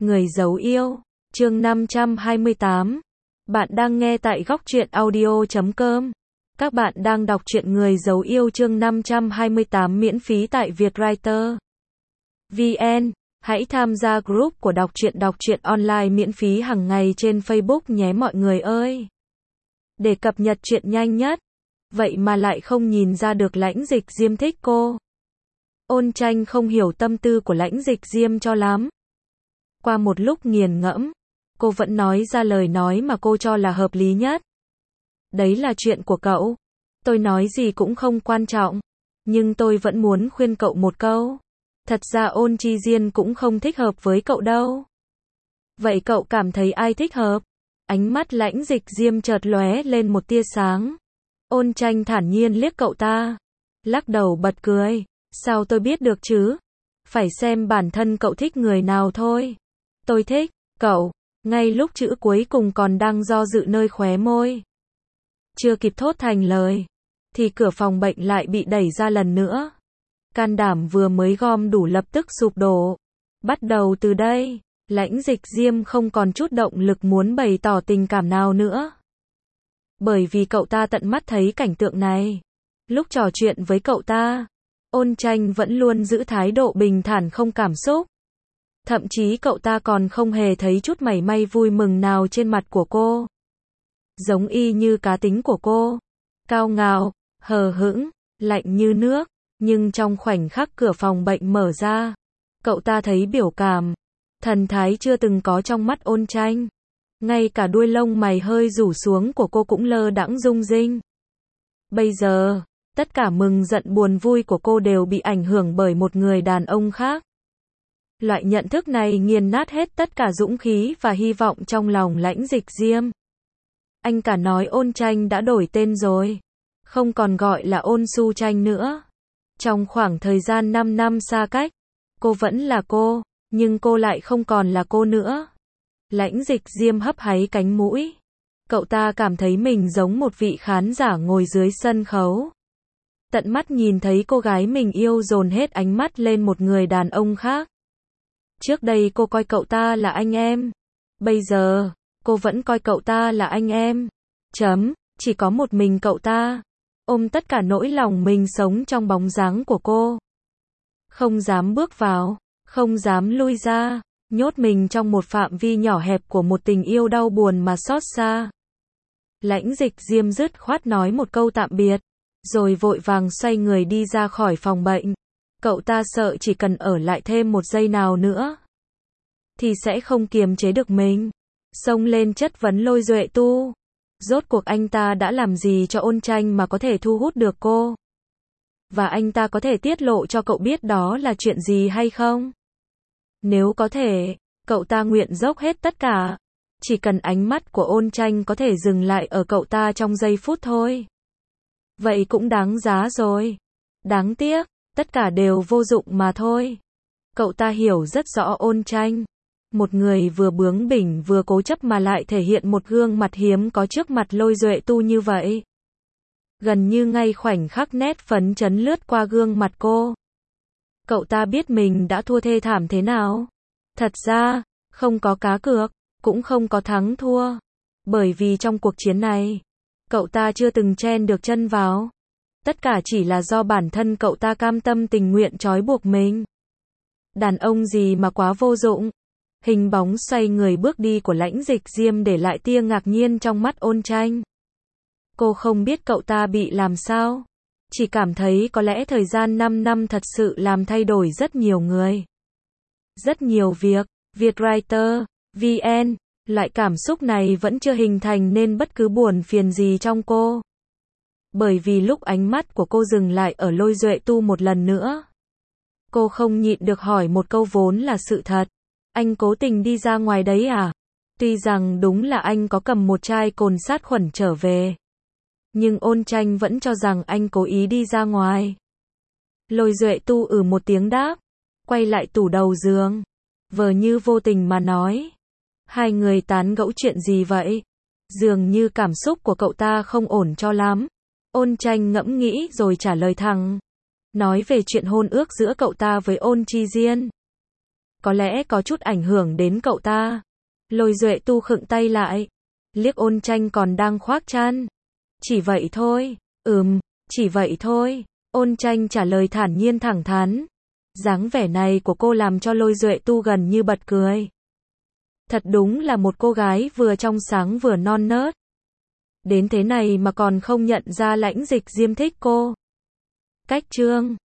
Người giấu yêu, chương 528. Bạn đang nghe tại góc truyện audio.com. Các bạn đang đọc truyện Người giấu yêu chương 528 miễn phí tại Vietwriter VN. Hãy tham gia group của đọc truyện online miễn phí hàng ngày trên Facebook nhé mọi người ơi. Để cập nhật truyện nhanh nhất. Vậy mà lại không nhìn ra được Lãnh Dịch Diêm thích cô. Ôn Tranh không hiểu tâm tư của Lãnh Dịch Diêm cho lắm. Qua một lúc nghiền ngẫm, cô vẫn nói ra lời nói mà cô cho là hợp lý nhất. Đấy là chuyện của cậu. Tôi nói gì cũng không quan trọng. Nhưng tôi vẫn muốn khuyên cậu một câu. Thật ra Ôn Chi Diên cũng không thích hợp với cậu đâu. Vậy cậu cảm thấy ai thích hợp? Ánh mắt Lãnh Dịch Diêm chợt lóe lên một tia sáng. Ôn Tranh thản nhiên liếc cậu ta. Lắc đầu bật cười. Sao tôi biết được chứ? Phải xem bản thân cậu thích người nào thôi. Tôi thích cậu. Ngay lúc chữ cuối cùng còn đang do dự nơi khóe môi. Chưa kịp thốt thành lời. Thì cửa phòng bệnh lại bị đẩy ra lần nữa. Can đảm vừa mới gom đủ lập tức sụp đổ. Bắt đầu từ đây, Lãnh Dịch Diêm không còn chút động lực muốn bày tỏ tình cảm nào nữa. Bởi vì cậu ta tận mắt thấy cảnh tượng này. Lúc trò chuyện với cậu ta, Ôn Tranh vẫn luôn giữ thái độ bình thản không cảm xúc. Thậm chí cậu ta còn không hề thấy chút mảy may vui mừng nào trên mặt của cô. Giống y như cá tính của cô. Cao ngạo, hờ hững, lạnh như nước. Nhưng trong khoảnh khắc cửa phòng bệnh mở ra, cậu ta thấy biểu cảm, thần thái chưa từng có trong mắt Ôn Tranh. Ngay cả đuôi lông mày hơi rủ xuống của cô cũng lơ đãng rung rinh. Bây giờ, tất cả mừng giận buồn vui của cô đều bị ảnh hưởng bởi một người đàn ông khác. Loại nhận thức này nghiền nát hết tất cả dũng khí và hy vọng trong lòng Lãnh Dịch Diêm. Anh cả nói Ôn Tranh đã đổi tên rồi. Không còn gọi là Ôn Su Tranh nữa. Trong khoảng thời gian 5 năm xa cách, cô vẫn là cô, nhưng cô lại không còn là cô nữa. Lãnh Dịch Diêm hấp háy cánh mũi. Cậu ta cảm thấy mình giống một vị khán giả ngồi dưới sân khấu. Tận mắt nhìn thấy cô gái mình yêu dồn hết ánh mắt lên một người đàn ông khác. Trước đây cô coi cậu ta là anh em. Bây giờ, cô vẫn coi cậu ta là anh em. Chỉ có một mình cậu ta. Ôm tất cả nỗi lòng mình sống trong bóng dáng của cô. Không dám bước vào, không dám lui ra, nhốt mình trong một phạm vi nhỏ hẹp của một tình yêu đau buồn mà xót xa. Lãnh Dịch Diêm dứt khoát nói một câu tạm biệt, rồi vội vàng xoay người đi ra khỏi phòng bệnh. Cậu ta sợ chỉ cần ở lại thêm một giây nào nữa, thì sẽ không kiềm chế được mình. Xông lên chất vấn Lôi Duệ Tu. Rốt cuộc anh ta đã làm gì cho Ôn Tranh mà có thể thu hút được cô? Và anh ta có thể tiết lộ cho cậu biết đó là chuyện gì hay không? Nếu có thể, cậu ta nguyện dốc hết tất cả. Chỉ cần ánh mắt của Ôn Tranh có thể dừng lại ở cậu ta trong giây phút thôi. Vậy cũng đáng giá rồi. Đáng tiếc, tất cả đều vô dụng mà thôi. Cậu ta hiểu rất rõ Ôn Tranh. Một người vừa bướng bỉnh vừa cố chấp mà lại thể hiện một gương mặt hiếm có trước mặt Lôi Duệ Tu như vậy. Gần như ngay khoảnh khắc nét phấn chấn lướt qua gương mặt cô. Cậu ta biết mình đã thua thê thảm thế nào. Thật ra, không có cá cược, cũng không có thắng thua. Bởi vì trong cuộc chiến này, cậu ta chưa từng chen được chân vào. Tất cả chỉ là do bản thân cậu ta cam tâm tình nguyện trói buộc mình. Đàn ông gì mà quá vô dụng. Hình bóng xoay người bước đi của Lãnh Dịch Diêm để lại tia ngạc nhiên trong mắt Ôn Tranh. Cô không biết cậu ta bị làm sao. Chỉ cảm thấy có lẽ thời gian 5 năm thật sự làm thay đổi rất nhiều người. Rất nhiều việc. Vietwriter VN. Loại cảm xúc này vẫn chưa hình thành nên bất cứ buồn phiền gì trong cô. Bởi vì lúc ánh mắt của cô dừng lại ở Lôi Duệ Tu một lần nữa, cô không nhịn được hỏi một câu vốn là sự thật. Anh cố tình đi ra ngoài đấy à? Tuy rằng đúng là anh có cầm một chai cồn sát khuẩn trở về. Nhưng Ôn Tranh vẫn cho rằng anh cố ý đi ra ngoài. Lôi Duệ Tu một tiếng đáp. Quay lại tủ đầu giường. Vờ như vô tình mà nói. Hai người tán gẫu chuyện gì vậy? Dường như cảm xúc của cậu ta không ổn cho lắm. Ôn Tranh ngẫm nghĩ rồi trả lời thẳng. Nói về chuyện hôn ước giữa cậu ta với Ôn Chi Diên. có lẽ có chút ảnh hưởng đến cậu ta. Lôi Duệ Tu khựng tay lại, liếc Ôn Tranh còn đang khoác chăn. Chỉ vậy thôi. Chỉ vậy thôi. Ôn Tranh trả lời thản nhiên thẳng thắn. Dáng vẻ này của cô làm cho Lôi Duệ Tu gần như bật cười. Thật đúng là một cô gái vừa trong sáng vừa non nớt. Đến thế này mà còn không nhận ra Lãnh Dịch Diêm thích cô. Cách chương